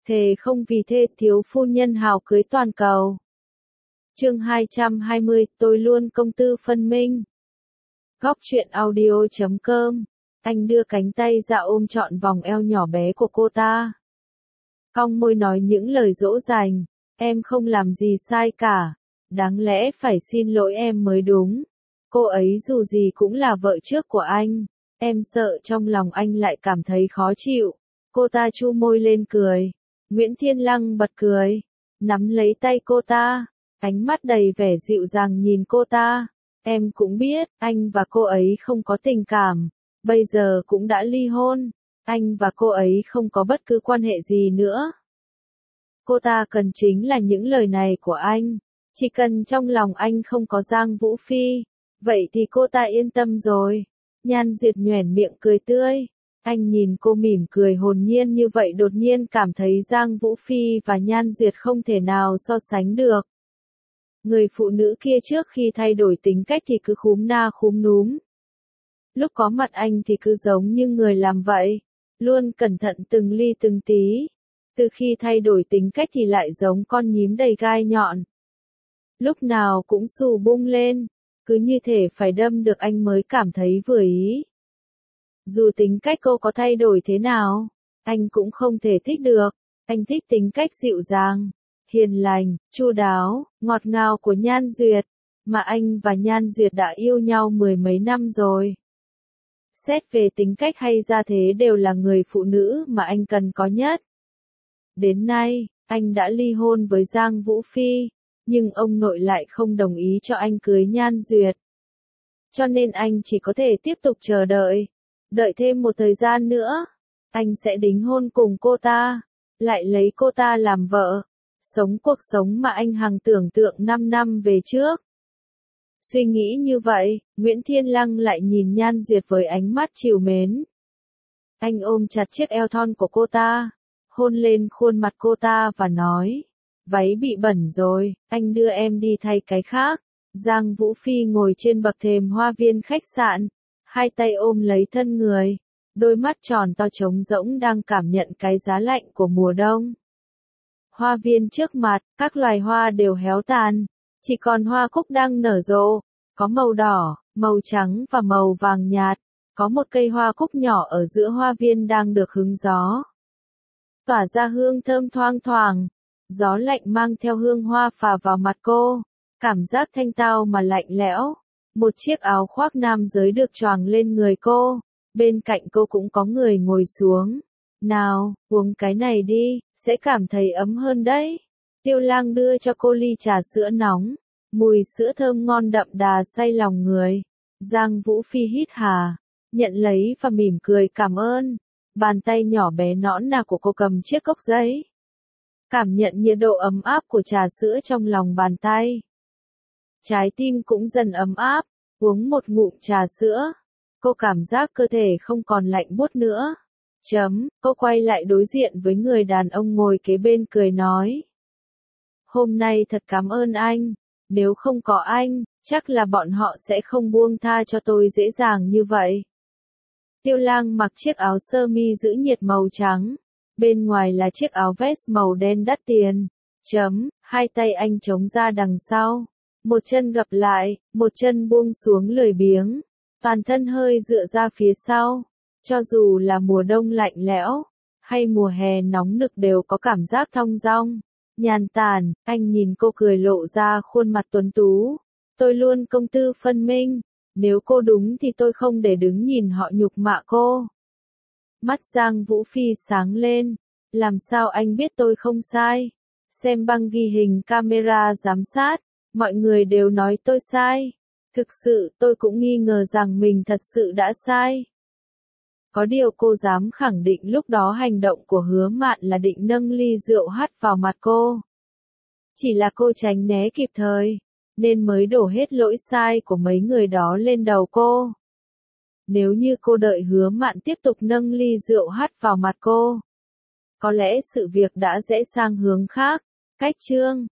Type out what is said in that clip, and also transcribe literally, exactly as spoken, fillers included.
Thề không vì thê thiếu phu nhân hào cưới toàn cầu. Chương hai trăm hai mươi, tôi luôn công tư phân minh. Góc truyện audio chấm com. Anh đưa cánh tay ra ôm trọn vòng eo nhỏ bé của cô ta. Cong môi nói những lời dỗ dành. Em không làm gì sai cả. Đáng lẽ phải xin lỗi em mới đúng. Cô ấy dù gì cũng là vợ trước của anh. Em sợ trong lòng anh lại cảm thấy khó chịu. Cô ta chu môi lên cười. Nguyễn Thiên Lăng bật cười. Nắm lấy tay cô ta. Ánh mắt đầy vẻ dịu dàng nhìn cô ta. Em cũng biết, anh và cô ấy không có tình cảm. Bây giờ cũng đã ly hôn. Anh và cô ấy không có bất cứ quan hệ gì nữa. Cô ta cần chính là những lời này của anh. Chỉ cần trong lòng anh không có Giang Vũ Phi. Vậy thì cô ta yên tâm rồi. Nhan Duyệt nhoẻn miệng cười tươi. Anh nhìn cô mỉm cười hồn nhiên như vậy đột nhiên cảm thấy Giang Vũ Phi và Nhan Duyệt không thể nào so sánh được. Người phụ nữ kia trước khi thay đổi tính cách thì cứ khúm na khúm núm. Lúc có mặt anh thì cứ giống như người làm vậy. Luôn cẩn thận từng ly từng tí. Từ khi thay đổi tính cách thì lại giống con nhím đầy gai nhọn. Lúc nào cũng xù bung lên. Cứ như thể phải đâm được anh mới cảm thấy vừa ý. Dù tính cách cô có thay đổi thế nào, anh cũng không thể thích được. Anh thích tính cách dịu dàng, hiền lành, chu đáo, ngọt ngào của Nhan Duyệt. Mà anh và Nhan Duyệt đã yêu nhau mười mấy năm rồi. Xét về tính cách hay gia thế đều là người phụ nữ mà anh cần có nhất. Đến nay, anh đã ly hôn với Giang Vũ Phi, nhưng ông nội lại không đồng ý cho anh cưới Nhan Duyệt. Cho nên anh chỉ có thể tiếp tục chờ đợi. Đợi thêm một thời gian nữa, anh sẽ đính hôn cùng cô ta, lại lấy cô ta làm vợ, sống cuộc sống mà anh hằng tưởng tượng năm năm về trước. Suy nghĩ như vậy, Nguyễn Thiên Lăng lại nhìn Nhan Duyệt với ánh mắt trìu mến. Anh ôm chặt chiếc eo thon của cô ta, hôn lên khuôn mặt cô ta và nói, váy bị bẩn rồi, anh đưa em đi thay cái khác. Giang Vũ Phi ngồi trên bậc thềm hoa viên khách sạn, hai tay ôm lấy thân người, đôi mắt tròn to trống rỗng đang cảm nhận cái giá lạnh của mùa đông. Hoa viên trước mặt, các loài hoa đều héo tàn, chỉ còn hoa cúc đang nở rộ, có màu đỏ, màu trắng và màu vàng nhạt, có một cây hoa cúc nhỏ ở giữa hoa viên đang được hứng gió. Tỏa ra hương thơm thoang thoảng, gió lạnh mang theo hương hoa phả vào mặt cô, cảm giác thanh tao mà lạnh lẽo. Một chiếc áo khoác nam giới được choàng lên người cô, bên cạnh cô cũng có người ngồi xuống. Nào, uống cái này đi, sẽ cảm thấy ấm hơn đấy. Tiêu Lang đưa cho cô ly trà sữa nóng, mùi sữa thơm ngon đậm đà say lòng người. Giang Vũ Phi hít hà, nhận lấy và mỉm cười cảm ơn. Bàn tay nhỏ bé nõn nà của cô cầm chiếc cốc giấy. Cảm nhận nhiệt độ ấm áp của trà sữa trong lòng bàn tay. Trái tim cũng dần ấm áp, uống một ngụm trà sữa. Cô cảm giác cơ thể không còn lạnh buốt nữa. Chấm, cô quay lại đối diện với người đàn ông ngồi kế bên cười nói. Hôm nay thật cảm ơn anh, nếu không có anh, chắc là bọn họ sẽ không buông tha cho tôi dễ dàng như vậy. Tiêu Lang mặc chiếc áo sơ mi giữ nhiệt màu trắng, bên ngoài là chiếc áo vest màu đen đắt tiền. Chấm, hai tay anh chống ra đằng sau. Một chân gập lại, một chân buông xuống lười biếng, toàn thân hơi dựa ra phía sau. Cho dù là mùa đông lạnh lẽo, hay mùa hè nóng nực đều có cảm giác thong dong, nhàn tản. Anh nhìn cô cười lộ ra khuôn mặt tuấn tú. Tôi luôn công tư phân minh, nếu cô đúng thì tôi không để đứng nhìn họ nhục mạ cô. Mắt Giang Vũ Phi sáng lên, làm sao anh biết tôi không sai? Xem băng ghi hình camera giám sát. Mọi người đều nói tôi sai. Thực sự tôi cũng nghi ngờ rằng mình thật sự đã sai. Có điều cô dám khẳng định lúc đó hành động của Hứa Mạn là định nâng ly rượu hắt vào mặt cô. Chỉ là cô tránh né kịp thời, nên mới đổ hết lỗi sai của mấy người đó lên đầu cô. Nếu như cô đợi Hứa Mạn tiếp tục nâng ly rượu hắt vào mặt cô, có lẽ sự việc đã rẽ sang hướng khác. Cách chương